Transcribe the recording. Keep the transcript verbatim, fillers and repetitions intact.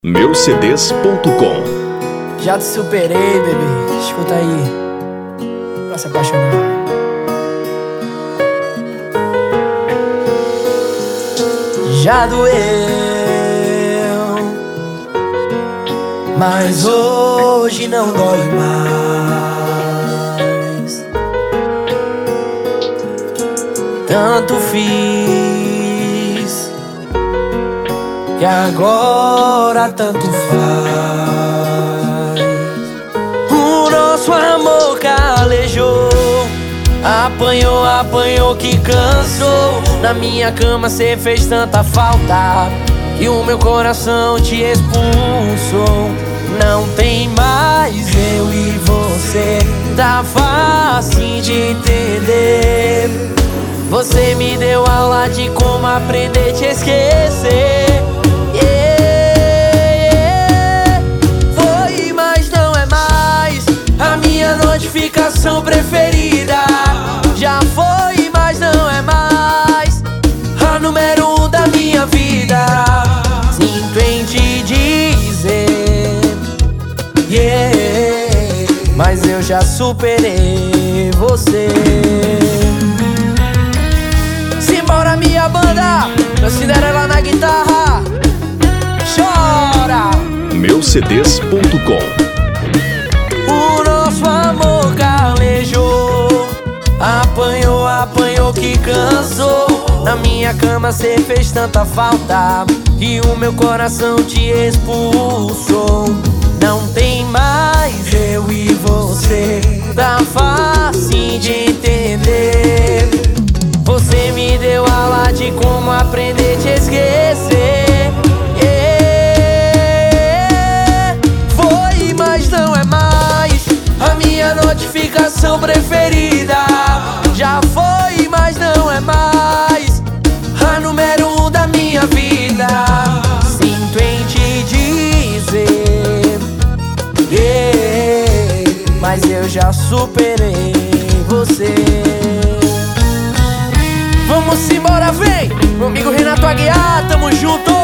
meu c d s ponto com. Já te superei, bebê. Escuta aí, pra se apaixonar. Já doeu, mas hoje não dói mais. Tanto fiz que agora tanto faz. O nosso amor calejou, apanhou, apanhou que cansou. Na minha cama cê fez tanta falta que o meu coração te expulsou. Não tem mais eu e você, tá fácil de entender. Você me deu aula de como aprender a te esquecer. Yeah. Foi, mas não é mais a minha notificação preferida. Já foi, mas não é mais a número um da minha vida. Sinto em te dizer, yeah, mas eu já superei você. Simbora minha banda, meu Cinderela na guitarra. Chora! meu c d s ponto com. O nosso amor calejou, apanhou, apanhou que cansou. Na minha cama cê fez tanta falta que o meu coração te expulsou. Não tem mais eu e você, tá fácil de entender. Você me deu aula de como aprender a te esquecer. Yeah. Foi, mas não é mais a minha notificação preferida. Já foi, mas não é mais a número um da minha vida. Sinto em te dizer, yeah, mas eu já superei você. Vamos embora, vem! Meu amigo Renato Aguiar, tamo junto!